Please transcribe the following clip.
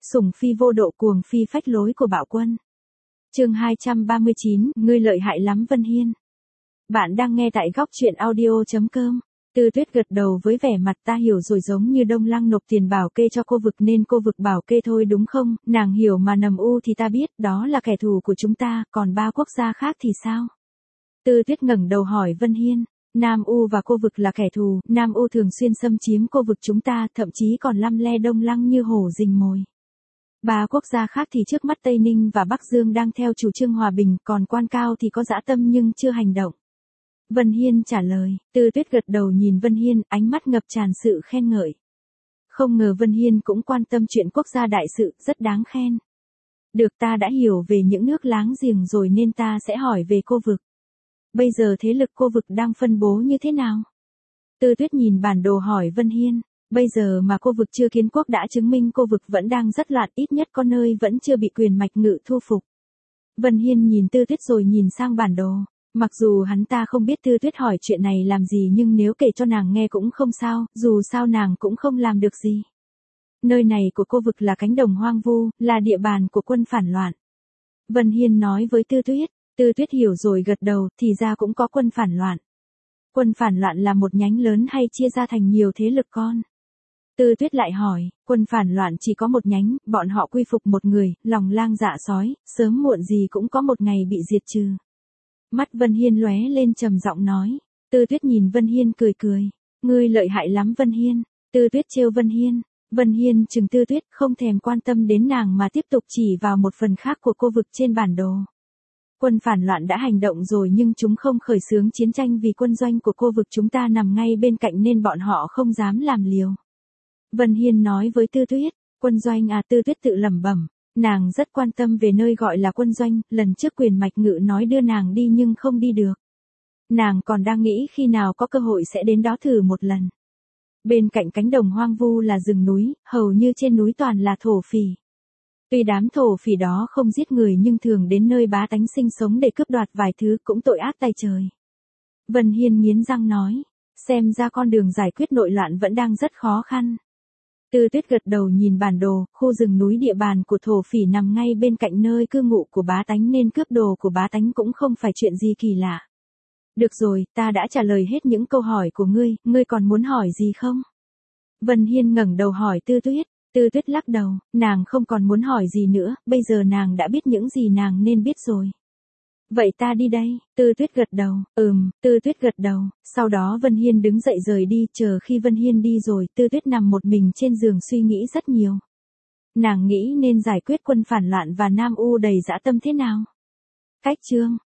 sủng phi vô độ cuồng phi phách lối của bạo quân. Chương 239, ngươi lợi hại lắm Vân Hiên. Bạn đang nghe tại góc truyện audio.com. Tư Tuyết gật đầu với vẻ mặt ta hiểu rồi, giống như Đông Lăng nộp tiền bảo kê cho cô vực nên cô vực bảo kê thôi đúng không? Nàng hiểu mà, Nằm U thì ta biết, đó là kẻ thù của chúng ta, còn 3 quốc gia khác thì sao? Tư Tuyết ngẩng đầu hỏi Vân Hiên. Nam U và cô vực là kẻ thù, Nam U thường xuyên xâm chiếm cô vực chúng ta, thậm chí còn lăm le Đông Lăng như hổ rình mồi. 3 quốc gia khác thì trước mắt Tây Ninh và Bắc Dương đang theo chủ trương hòa bình, còn Quan Cao thì có dã tâm nhưng chưa hành động. Vân Hiên trả lời. Tư Tuyết gật đầu nhìn Vân Hiên, ánh mắt ngập tràn sự khen ngợi. Không ngờ Vân Hiên cũng quan tâm chuyện quốc gia đại sự, rất đáng khen. Được, ta đã hiểu về những nước láng giềng rồi nên ta sẽ hỏi về cô vực. Bây giờ thế lực cô vực đang phân bố như thế nào? Tư Tuyết nhìn bản đồ hỏi Vân Hiên. Bây giờ mà cô vực chưa kiến quốc đã chứng minh cô vực vẫn đang rất loạn, ít nhất có nơi vẫn chưa bị quyền Mạch Ngự thu phục. Vân Hiên nhìn Tư Tuyết rồi nhìn sang bản đồ. Mặc dù hắn ta không biết Tư Tuyết hỏi chuyện này làm gì nhưng nếu kể cho nàng nghe cũng không sao, dù sao nàng cũng không làm được gì. Nơi này của cô vực là cánh đồng hoang vu, là địa bàn của quân phản loạn. Vân Hiên nói với Tư Tuyết. Tư Tuyết hiểu rồi gật đầu, thì ra cũng có quân phản loạn. Quân phản loạn là một nhánh lớn hay chia ra thành nhiều thế lực con? Tư Tuyết lại hỏi, quân phản loạn chỉ có một nhánh, bọn họ quy phục một người, lòng lang dạ sói, sớm muộn gì cũng có một ngày bị diệt trừ. Mắt Vân Hiên lóe lên trầm giọng nói. Tư Tuyết nhìn Vân Hiên cười cười. Ngươi lợi hại lắm Vân Hiên. Tư Tuyết trêu Vân Hiên. Vân Hiên chừng Tư Tuyết, không thèm quan tâm đến nàng mà tiếp tục chỉ vào một phần khác của cô vực trên bản đồ. Quân phản loạn đã hành động rồi nhưng chúng không khởi xướng chiến tranh vì quân doanh của cô vực chúng ta nằm ngay bên cạnh nên bọn họ không dám làm liều. Vân Hiên nói với Tư Tuyết. Quân doanh à? Tư Tuyết tự lẩm bẩm. Nàng rất quan tâm về nơi gọi là quân doanh, lần trước quyền Mạch Ngự nói đưa nàng đi nhưng không đi được. Nàng còn đang nghĩ khi nào có cơ hội sẽ đến đó thử một lần. Bên cạnh cánh đồng hoang vu là rừng núi, hầu như trên núi toàn là thổ phỉ. Tuy đám thổ phỉ đó không giết người nhưng thường đến nơi bá tánh sinh sống để cướp đoạt vài thứ, cũng tội ác tay trời. Vân Hiên nghiến răng nói, xem ra con đường giải quyết nội loạn vẫn đang rất khó khăn. Tư Tuyết gật đầu nhìn bản đồ, khu rừng núi địa bàn của thổ phỉ nằm ngay bên cạnh nơi cư ngụ của bá tánh nên cướp đồ của bá tánh cũng không phải chuyện gì kỳ lạ. Được rồi, ta đã trả lời hết những câu hỏi của ngươi còn muốn hỏi gì không? Vân Hiên ngẩng đầu hỏi Tư Tuyết. Tư Tuyết lắc đầu, nàng không còn muốn hỏi gì nữa, bây giờ nàng đã biết những gì nàng nên biết rồi. Vậy ta đi đây. Tư Tuyết gật đầu. Tư Tuyết gật đầu. Sau đó Vân Hiên đứng dậy rời đi, chờ khi Vân Hiên đi rồi, Tư Tuyết nằm một mình trên giường suy nghĩ rất nhiều. Nàng nghĩ nên giải quyết quân phản loạn và Nam U đầy dã tâm thế nào. Cách chương